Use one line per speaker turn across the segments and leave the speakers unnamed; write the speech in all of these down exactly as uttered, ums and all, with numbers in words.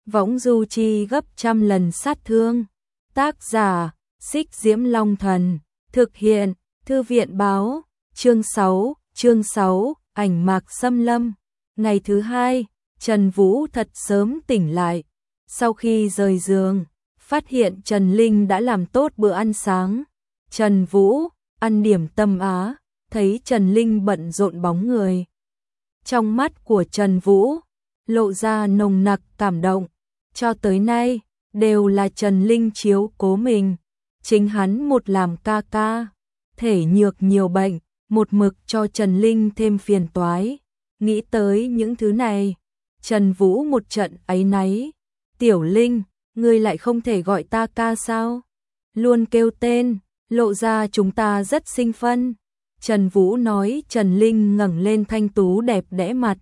võng du chi gấp trăm lần sát thương. Tác giả, Xích Diễm Long Thần, thực hiện, Thư viện báo, chương sáu, chương sáu, ảnh mạc xâm lâm. Ngày thứ hai, Trần Vũ thật sớm tỉnh lại. Sau khi rời giường, phát hiện Trần Linh đã làm tốt bữa ăn sáng. Trần Vũ, ăn điểm tâm Á, thấy Trần Linh bận rộn bóng người. Trong mắt của Trần Vũ, lộ ra nồng nặc cảm động. Cho tới nay, đều là Trần Linh chiếu cố mình. Chính hắn một làm ca ca, thể nhược nhiều bệnh, một mực cho Trần Linh thêm phiền toái. Nghĩ tới những thứ này, Trần Vũ một trận áy náy. Tiểu Linh, ngươi lại không thể gọi ta ca sao? Luôn kêu tên, lộ ra chúng ta rất sinh phân. Trần Vũ nói. Trần Linh ngẩng lên thanh tú đẹp đẽ mặt.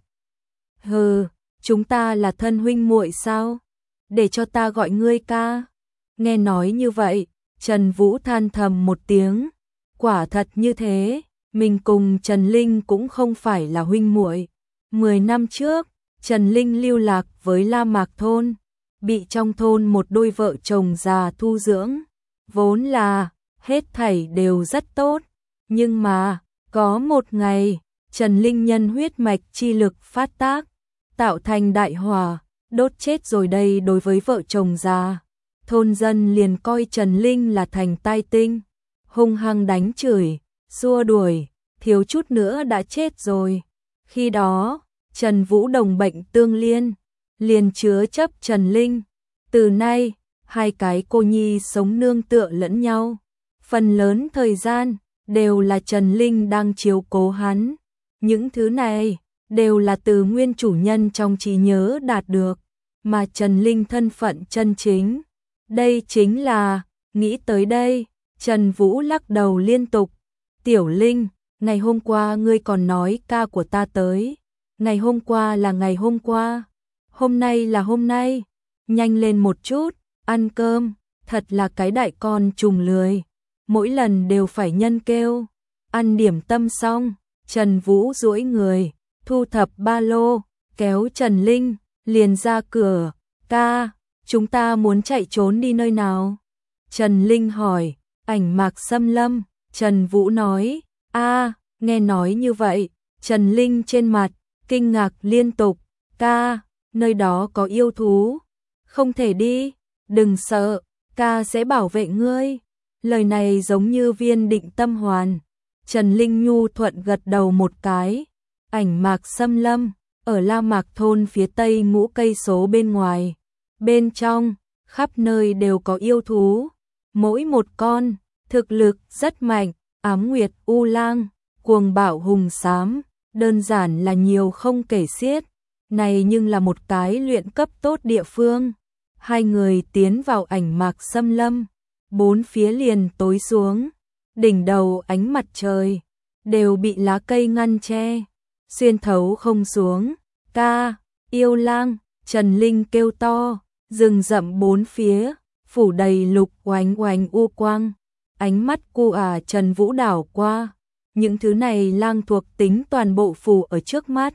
Hừ, chúng ta là thân huynh muội sao? Để cho ta gọi ngươi ca. Nghe nói như vậy, Trần Vũ than thầm một tiếng. Quả thật như thế, mình cùng Trần Linh cũng không phải là huynh muội. Mười năm trước, Trần Linh lưu lạc với La Mạc thôn, bị trong thôn một đôi vợ chồng già thu dưỡng. Vốn là, hết thảy đều rất tốt. Nhưng mà, có một ngày, Trần Linh nhân huyết mạch chi lực phát tác, tạo thành đại hỏa, đốt chết rồi đây. Đối với vợ chồng già, thôn dân liền coi Trần Linh là thành tai tinh, hung hăng đánh chửi, xua đuổi, thiếu chút nữa đã chết rồi. Khi đó, Trần Vũ đồng bệnh tương liên, liền chứa chấp Trần Linh. Từ nay, hai cái cô nhi sống nương tựa lẫn nhau. Phần lớn thời gian, đều là Trần Linh đang chiếu cố hắn. Những thứ này, đều là từ nguyên chủ nhân trong trí nhớ đạt được, mà Trần Linh thân phận chân chính. Đây chính là, nghĩ tới đây, Trần Vũ lắc đầu liên tục. Tiểu Linh, ngày hôm qua ngươi còn nói ca của ta tới. Ngày hôm qua là ngày hôm qua, hôm nay là hôm nay. Nhanh lên một chút, ăn cơm, thật là cái đại con trùng lười. Mỗi lần đều phải nhân kêu. Ăn điểm tâm xong, Trần Vũ duỗi người, thu thập ba lô, kéo Trần Linh, liền ra cửa. Ca, chúng ta muốn chạy trốn đi nơi nào? Trần Linh hỏi. Ảnh mạc xâm lâm. Trần Vũ nói. A, nghe nói như vậy, Trần Linh trên mặt kinh ngạc liên tục. Ca, nơi đó có yêu thú. Không thể đi. Đừng sợ, ca sẽ bảo vệ ngươi. Lời này giống như viên định tâm hoàn. Trần Linh nhu thuận gật đầu một cái. Ảnh mạc xâm lâm, ở La Mạc thôn phía tây ngũ cây số bên ngoài. Bên trong, khắp nơi đều có yêu thú. Mỗi một con, thực lực rất mạnh. Ám Nguyệt U Lang, cuồng bạo hùng xám, đơn giản là nhiều không kể xiết. Này nhưng là một cái luyện cấp tốt địa phương. Hai người tiến vào ảnh mạc xâm lâm. Bốn phía liền tối xuống. Đỉnh đầu ánh mặt trời đều bị lá cây ngăn che, xuyên thấu không xuống. Ca, yêu lang, Trần Linh kêu to. Rừng rậm bốn phía phủ đầy lục oánh oánh u quang. Ánh mắt cu à Trần Vũ đảo qua. Những thứ này lang thuộc tính toàn bộ phủ ở trước mắt.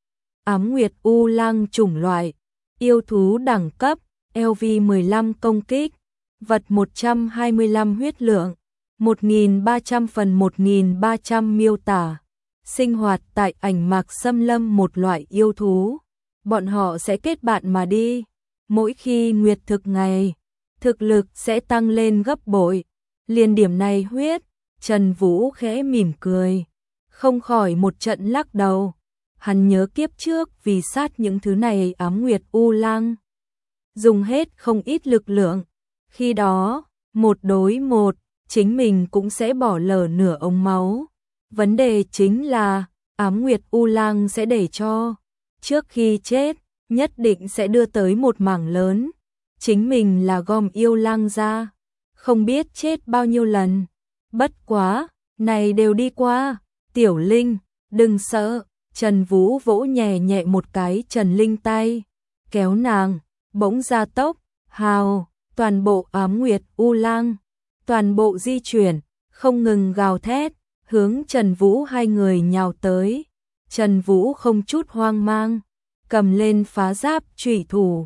Ám Nguyệt U Lang chủng loại, yêu thú đẳng cấp, L V mười lăm công kích, vật một trăm hai mươi lăm huyết lượng, một nghìn ba trăm phần một nghìn ba trăm miêu tả. Sinh hoạt tại ảnh mạc xâm lâm một loại yêu thú. Bọn họ sẽ kết bạn mà đi. Mỗi khi nguyệt thực ngày, thực lực sẽ tăng lên gấp bội. Liên điểm này huyết, Trần Vũ khẽ mỉm cười, không khỏi một trận lắc đầu. Hắn nhớ kiếp trước vì sát những thứ này Ám Nguyệt U Lang, dùng hết không ít lực lượng. Khi đó, một đối một, chính mình cũng sẽ bỏ lỡ nửa ống máu. Vấn đề chính là, Ám Nguyệt U Lang sẽ để cho, trước khi chết, nhất định sẽ đưa tới một mảng lớn. Chính mình là gom yêu lang ra, không biết chết bao nhiêu lần. Bất quá, này đều đi qua. Tiểu Linh, đừng sợ. Trần Vũ vỗ nhẹ nhẹ một cái Trần Linh tay, kéo nàng, bỗng gia tốc, hào, toàn bộ Ám Nguyệt U Lang, toàn bộ di chuyển, không ngừng gào thét, hướng Trần Vũ hai người nhào tới. Trần Vũ không chút hoang mang, cầm lên phá giáp chủy thủ,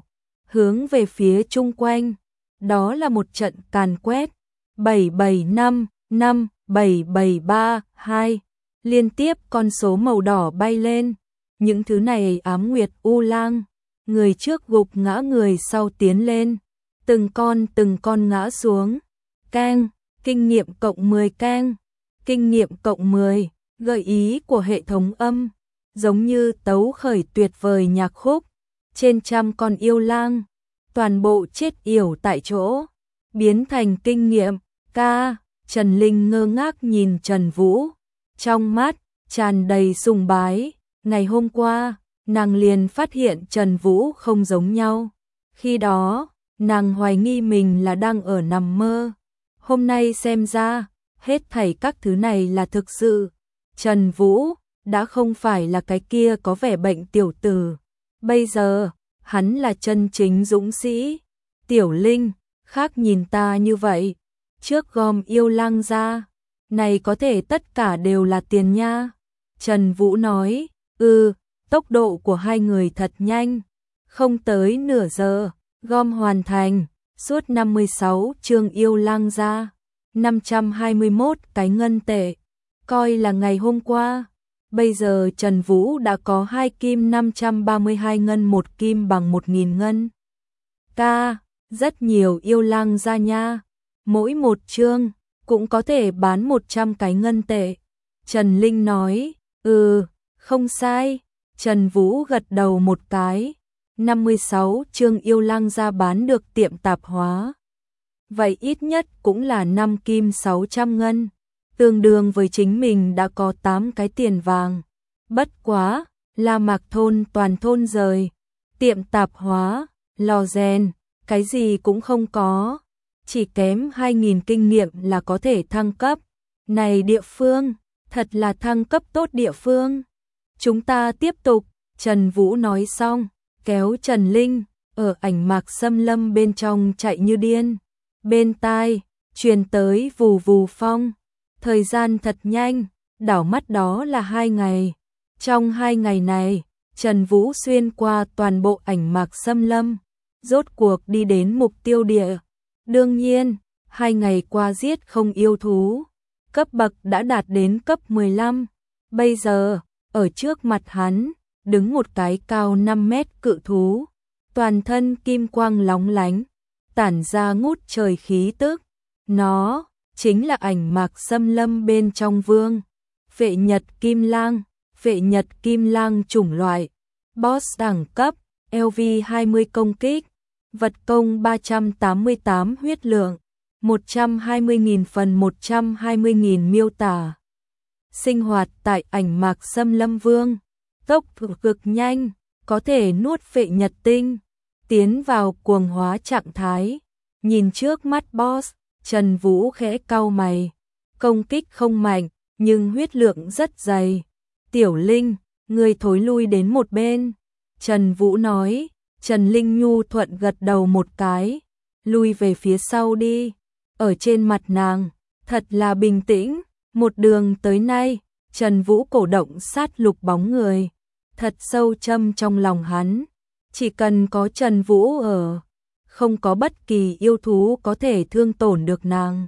hướng về phía chung quanh. Đó là một trận càn quét. bảy bảy năm, năm, bảy bảy ba, hai. Liên tiếp con số màu đỏ bay lên. Những thứ này ám nguyệt u lang. Người trước gục ngã người sau tiến lên. Từng con từng con ngã xuống. Keng, kinh nghiệm cộng mười keng. Kinh nghiệm cộng mười, gợi ý của hệ thống âm. Giống như tấu khởi tuyệt vời nhạc khúc. Trên trăm con yêu lang. Toàn bộ chết yểu tại chỗ. Biến thành kinh nghiệm. Ca, Trần Linh ngơ ngác nhìn Trần Vũ. Trong mắt, tràn đầy sùng bái. Ngày hôm qua, nàng liền phát hiện Trần Vũ không giống nhau. Khi đó, nàng hoài nghi mình là đang ở nằm mơ. Hôm nay xem ra, hết thảy các thứ này là thực sự. Trần Vũ đã không phải là cái kia có vẻ bệnh tiểu tử. Bây giờ, hắn là chân chính dũng sĩ. Tiểu Linh, khác nhìn ta như vậy. Trước gom yêu lang ra. Này có thể tất cả đều là tiền nha. Trần Vũ nói, ừ, tốc độ của hai người thật nhanh. Không tới nửa giờ, gom hoàn thành. Suốt năm mươi sáu chương yêu lang ra. năm trăm hai mươi mốt cái ngân tệ. Coi là ngày hôm qua. Bây giờ Trần Vũ đã có hai kim năm trăm ba mươi hai ngân, một kim bằng một nghìn ngân. Ca, rất nhiều yêu lang ra nha. Mỗi một chương cũng có thể bán một trăm cái ngân tệ. Trần Linh nói, ừ, không sai. Trần Vũ gật đầu một cái. năm mươi sáu chương yêu lang ra bán được tiệm tạp hóa. Vậy ít nhất cũng là năm kim sáu trăm ngân. Tương đương với chính mình đã có tám cái tiền vàng. Bất quá, La Mạc thôn toàn thôn rời. Tiệm tạp hóa, lò rèn, cái gì cũng không có. Chỉ kém hai nghìn kinh nghiệm là có thể thăng cấp. Này địa phương, thật là thăng cấp tốt địa phương. Chúng ta tiếp tục, Trần Vũ nói xong, kéo Trần Linh, ở ảnh mạc xâm lâm bên trong chạy như điên. Bên tai, truyền tới vù vù phong. Thời gian thật nhanh, đảo mắt đó là hai ngày. Trong hai ngày này, Trần Vũ xuyên qua toàn bộ ảnh mạc xâm lâm, rốt cuộc đi đến mục tiêu địa. Đương nhiên, hai ngày qua giết không yêu thú, cấp bậc đã đạt đến cấp mười lăm. Bây giờ, ở trước mặt hắn, đứng một cái cao năm mét cự thú, toàn thân kim quang lóng lánh, tản ra ngút trời khí tức. Nó chính là ảnh mạc xâm lâm bên trong vương. Phệ Nhật Kim Lang, Phệ Nhật Kim Lang chủng loại, boss đẳng cấp, L V hai mươi công kích, vật công ba trăm tám mươi tám huyết lượng, một trăm hai mươi nghìn phần một trăm hai mươi nghìn miêu tả. Sinh hoạt tại ảnh mạc xâm lâm vương, tốc độ cực nhanh, có thể nuốt phệ nhật tinh, tiến vào cuồng hóa trạng thái. Nhìn trước mắt boss, Trần Vũ khẽ cau mày, công kích không mạnh, nhưng huyết lượng rất dày. Tiểu Linh, người thối lui đến một bên. Trần Vũ nói. Trần Linh nhu thuận gật đầu một cái, lui về phía sau đi. Ở trên mặt nàng, thật là bình tĩnh. Một đường tới nay, Trần Vũ cổ động sát lục bóng người, thật sâu châm trong lòng hắn. Chỉ cần có Trần Vũ ở, không có bất kỳ yêu thú có thể thương tổn được nàng.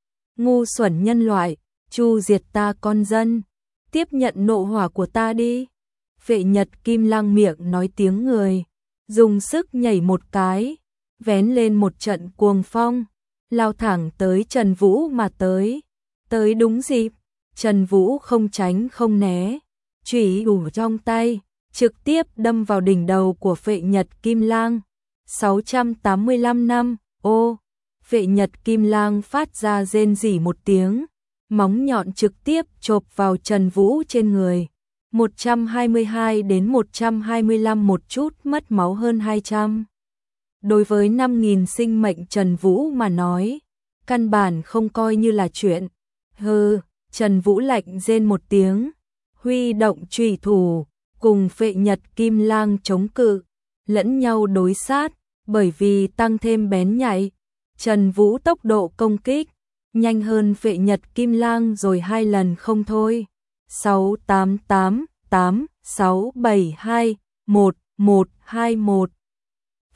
Ngu xuẩn nhân loại, chu diệt ta con dân, tiếp nhận nộ hỏa của ta đi. Phệ Nhật Kim Lang miệng nói tiếng người, dùng sức nhảy một cái, vén lên một trận cuồng phong, lao thẳng tới Trần Vũ mà tới. Tới đúng dịp, Trần Vũ không tránh không né, chủy đủ trong tay, trực tiếp đâm vào đỉnh đầu của Phệ Nhật Kim Lang. sáu trăm tám mươi lăm năm, ô, Phệ Nhật Kim Lang phát ra rên rỉ một tiếng, móng nhọn trực tiếp chộp vào Trần Vũ trên người. một trăm hai mươi hai đến một trăm hai mươi lăm một chút mất máu hơn hai trăm. Đối với năm nghìn sinh mệnh Trần Vũ mà nói, căn bản không coi như là chuyện. Hừ, Trần Vũ lạnh rên một tiếng, huy động chủy thủ, cùng Phệ Nhật Kim Lang chống cự, lẫn nhau đối sát, bởi vì tăng thêm bén nhạy. Trần Vũ tốc độ công kích nhanh hơn Phệ Nhật Kim Lang rồi hai lần không thôi. sáu tám tám tám sáu bảy hai một một hai một.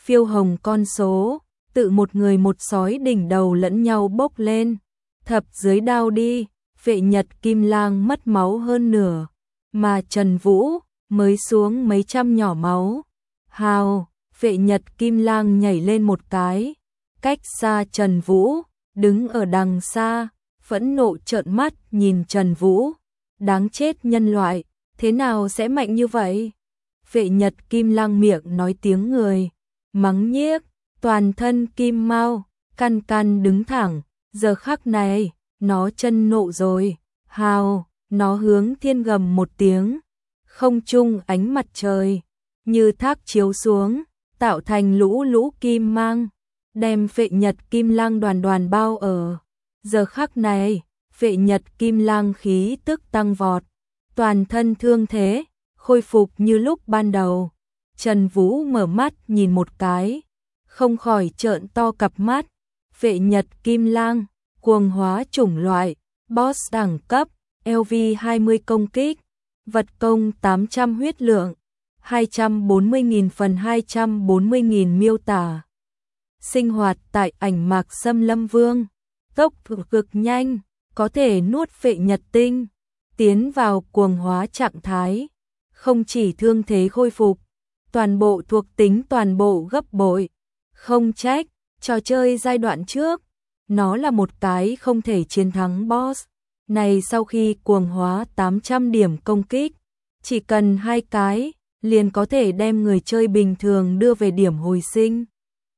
phiêu hồng con số, tự một người một sói đỉnh đầu lẫn nhau bốc lên, thập dưới đao đi, Vệ Nhật Kim Lang mất máu hơn nửa, mà Trần Vũ mới xuống mấy trăm nhỏ máu. Hào, Vệ Nhật Kim Lang nhảy lên một cái, cách xa Trần Vũ, đứng ở đằng xa, phẫn nộ trợn mắt nhìn Trần Vũ. Đáng chết nhân loại, thế nào sẽ mạnh như vậy? Vệ Nhật Kim Lang miệng nói tiếng người, mắng nhiếc, toàn thân kim mao, căn căn đứng thẳng, giờ khắc này, nó chân nộ rồi, hào, nó hướng thiên gầm một tiếng, không trung ánh mặt trời, như thác chiếu xuống, tạo thành lũ lũ kim mang, đem Vệ Nhật Kim Lang đoàn đoàn bao ở. Giờ khắc này, Vệ Nhật Kim Lang khí tức tăng vọt, toàn thân thương thế, khôi phục như lúc ban đầu. Trần Vũ mở mắt nhìn một cái, không khỏi trợn to cặp mắt. Vệ Nhật Kim Lang, cuồng hóa chủng loại, boss đẳng cấp, L V hai mươi công kích, vật công tám trăm huyết lượng, hai trăm bốn mươi nghìn phần hai trăm bốn mươi nghìn miêu tả. Sinh hoạt tại Ảnh Mạc Xâm Lâm Vương, tốc độ cực nhanh, có thể nuốt Vệ Nhật Tinh, tiến vào cuồng hóa trạng thái, không chỉ thương thế khôi phục, toàn bộ thuộc tính toàn bộ gấp bội, không trách, trò chơi giai đoạn trước, nó là một cái không thể chiến thắng boss. Này sau khi cuồng hóa tám trăm điểm công kích, chỉ cần hai cái, liền có thể đem người chơi bình thường đưa về điểm hồi sinh.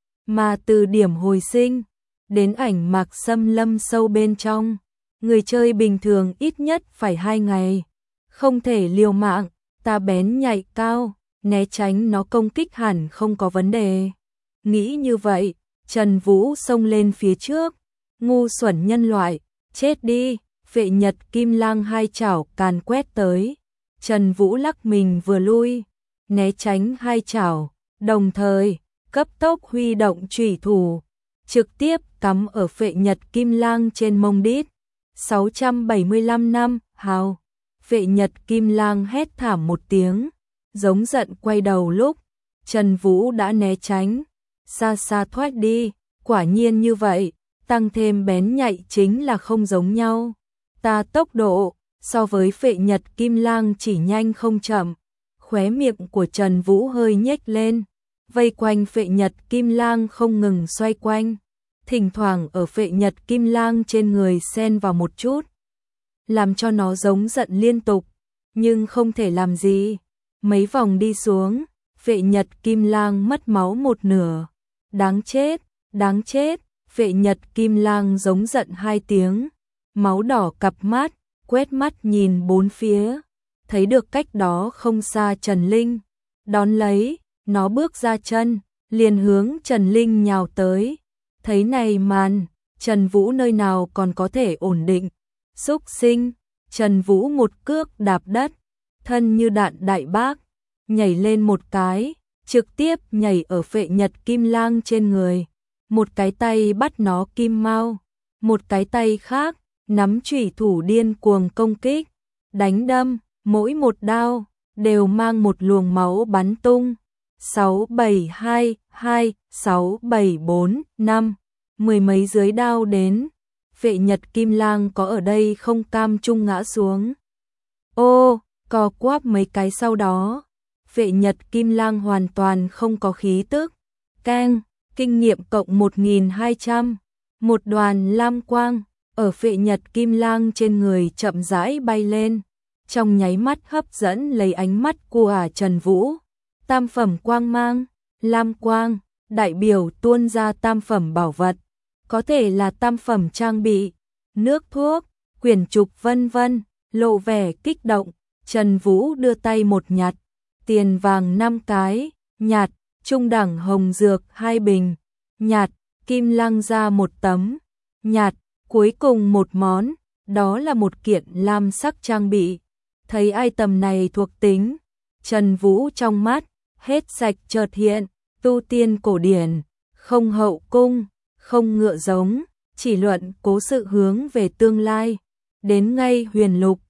Mà từ điểm hồi sinh, đến Ảnh Mạc Xâm Lâm sâu bên trong, người chơi bình thường ít nhất phải hai ngày. Không thể liều mạng, ta bén nhạy cao, né tránh nó công kích hẳn không có vấn đề. Nghĩ như vậy, Trần Vũ xông lên phía trước, ngu xuẩn nhân loại, chết đi. Vệ Nhật Kim Lang hai chảo càn quét tới, Trần Vũ lắc mình vừa lui, né tránh hai chảo, đồng thời cấp tốc huy động chủy thủ, trực tiếp cắm ở Vệ Nhật Kim Lang trên mông đít. sáu trăm bảy mươi lăm năm, hào. Vệ Nhật Kim Lang hét thảm một tiếng, giống giận quay đầu lúc Trần Vũ đã né tránh, xa xa thoát đi. Quả nhiên như vậy, tăng thêm bén nhạy chính là không giống nhau. Ta tốc độ so với Vệ Nhật Kim Lang chỉ nhanh không chậm. Khóe miệng của Trần Vũ hơi nhếch lên, vây quanh Vệ Nhật Kim Lang không ngừng xoay quanh, thỉnh thoảng ở Vệ Nhật Kim Lang trên người xen vào một chút, làm cho nó giống giận liên tục, nhưng không thể làm gì. Mấy vòng đi xuống, Vệ Nhật Kim Lang mất máu một nửa. Đáng chết, đáng chết, Vệ Nhật Kim Lang giống giận hai tiếng, máu đỏ cặp mắt, quét mắt nhìn bốn phía, thấy được cách đó không xa Trần Linh, đón lấy, nó bước ra chân, liền hướng Trần Linh nhào tới. Thấy này màn, Trần Vũ nơi nào còn có thể ổn định, xúc sinh, Trần Vũ một cước đạp đất, thân như đạn đại bác, nhảy lên một cái, trực tiếp nhảy ở Vệ Nhật Kim Lang trên người, một cái tay bắt nó kim mao, một cái tay khác nắm chủy thủ điên cuồng công kích, đánh đâm, mỗi một đao đều mang một luồng máu bắn tung. Sáu bảy hai hai, sáu bảy bốn năm, mười mấy dưới đao đến, Vệ Nhật Kim Lang có ở đây không cam chung ngã xuống. Ô, co quắp mấy cái sau đó, Vệ Nhật Kim Lang hoàn toàn không có khí tức. Keng, kinh nghiệm cộng một nghìn hai trăm, một đoàn lam quang ở Vệ Nhật Kim Lang trên người chậm rãi bay lên, trong nháy mắt hấp dẫn lấy ánh mắt của Trần Vũ. Tam phẩm quang mang, lam quang, đại biểu tuôn ra tam phẩm bảo vật, có thể là tam phẩm trang bị, nước thuốc, quyển trục vân vân, lộ vẻ kích động. Trần Vũ đưa tay một nhặt, tiền vàng năm cái, nhặt, trung đẳng hồng dược hai bình, nhặt, kim lăng ra một tấm, nhặt, cuối cùng một món, đó là một kiện lam sắc trang bị. Thấy item này thuộc tính, Trần Vũ trong mắt hết sạch chợt hiện, tu tiên cổ điển, không hậu cung, không ngựa giống, chỉ luận cố sự hướng về tương lai, đến ngay huyền lục,